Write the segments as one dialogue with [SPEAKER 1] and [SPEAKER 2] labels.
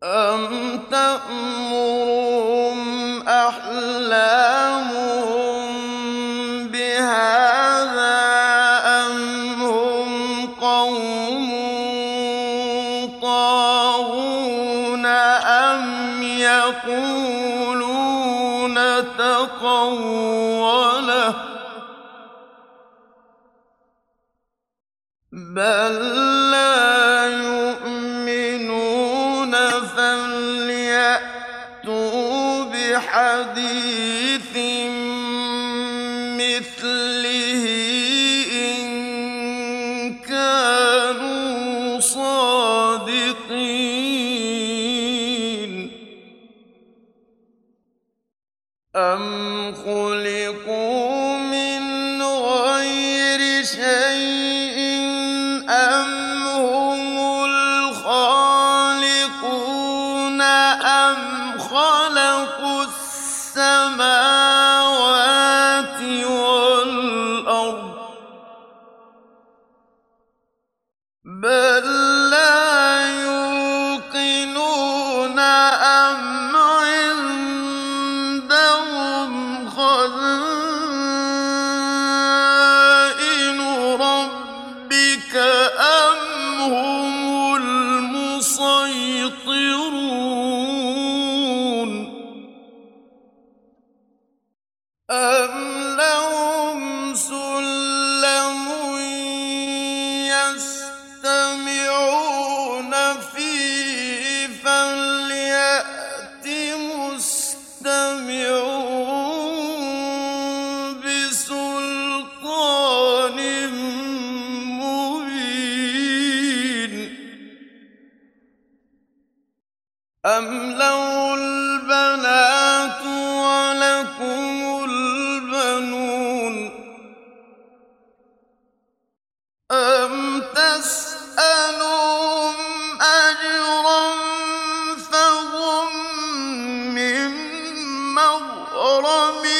[SPEAKER 1] أَمْ تَأْمُرُهُمْ أَحْلَامُهُم بِهَٰذَا أَمْ هُمْ قَوْمٌ طَاغُونَ أَمْ يَقُولُونَ تَقَوَّلَهُ ۚ بَل لَّا يُؤْمِنُونَ فَلْيَأْتُوا بِحَدِيثٍ مِّثْلِهِ إِن كَانُوا صَادِقِينَ أَمْ خُلِقُوا مِنْ غَيْرِ شَيْءٍ أَمْ هُمُ الْخَالِقُونَ أَمْ خَلَقُوا السَّمَاوَاتِ وَالْأَرْضَ ۚ بَل لَّا يُوقِنُونَ أَمْ عِندَهُمْ خَزَائِنُ رَبِّكَ أَمْ هُمُ الْمُصَيْطِرُونَ أَمْ لَهُمْ سُلَّمٌ يَسْتَمِعُونَ فِيهِ فَلْيَأْتِ مُسْتَمِعُهُم بِسُلْطَانٍ مُّبِينٍ أَمْ لَهُ الْبَنَاتُ وَلَكُمُ الْبَنُونَ أَمْ تَسْأَلُهُمْ أَجْرًا فَهُم مِّن مَّغْرَمٍ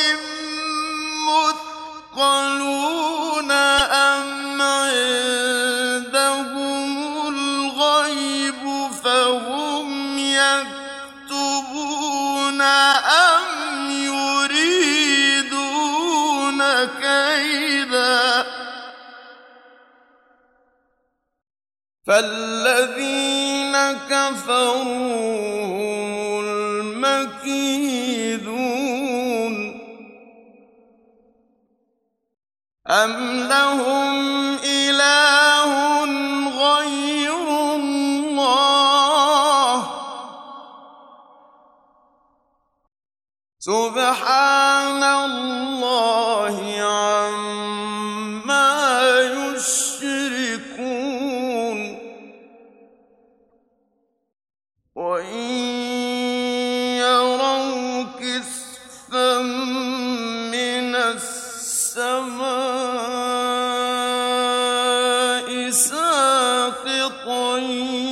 [SPEAKER 1] مُّثْقَلُونَ أَمْ عِندَهُمُ الْغَيْبُ فَهُمْ يَكْتُبُونَ أَمْ يُرِيدُونَ كَيْدًا ۖ فَالَّذِينَ كَفَرُوا هُمُ الْمَكِيدُونَ أَمْ لَهُمْ إِلَٰهٌ غَيْرُ اللَّهِ ۚ سُبْحَانَ اللَّهِ عَمَّا يُشْرِكُونَ وَإِن يَرَوْا كِسْفًا مِّنَ السَّمَاءِ سَاقِطًا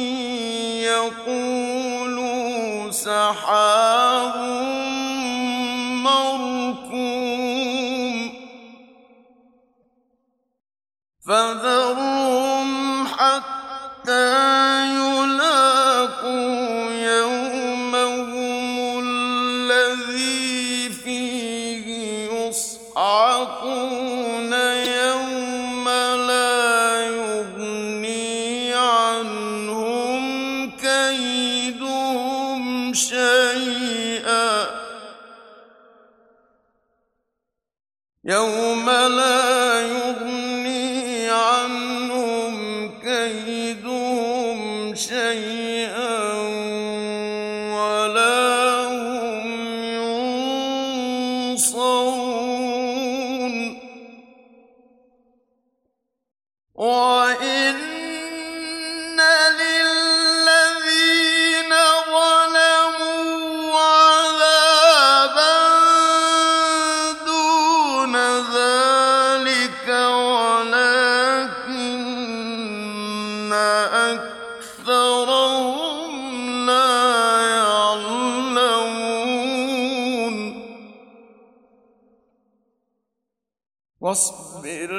[SPEAKER 1] يَقُولُوا سَحَابٌ مَّرْكُومٌ فَذَرْهُمْ حَتَّىٰ يُلَاقُوا يَوْمَهُمُ الَّذِي فِيهِ يُصْعَقُونَ يَوْمَ لَا يُغْنِي عَنْهُمْ كَيْدُهُمْ شَيْئًا يَوْمَ لَا يُغْنِي عَنْهُمْ كَيْدُهُمْ شَيْئًا وَلَا هُمْ يُنصَرُونَ وَإِنَّ لِلَّذِينَ ظَلَمُوا عَذَابًا دُونَ ذَٰلِكَ وَلَٰكِنَّ أَكْثَرَهُمْ لَا يَعْلَمُونَ وَاصْبِرْ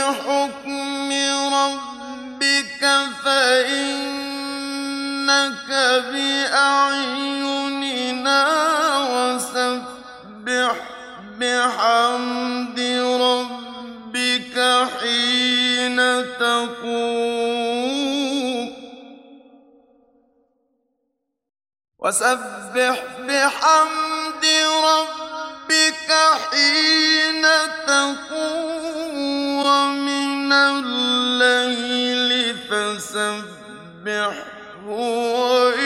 [SPEAKER 1] لِحُكْمِ رَبِّكَ فَإِنَّكَ بأعيننا وسبح بحمد ربك حين تقوم وسبح بحمد ربك حين تقوم ومن الليل فسبحه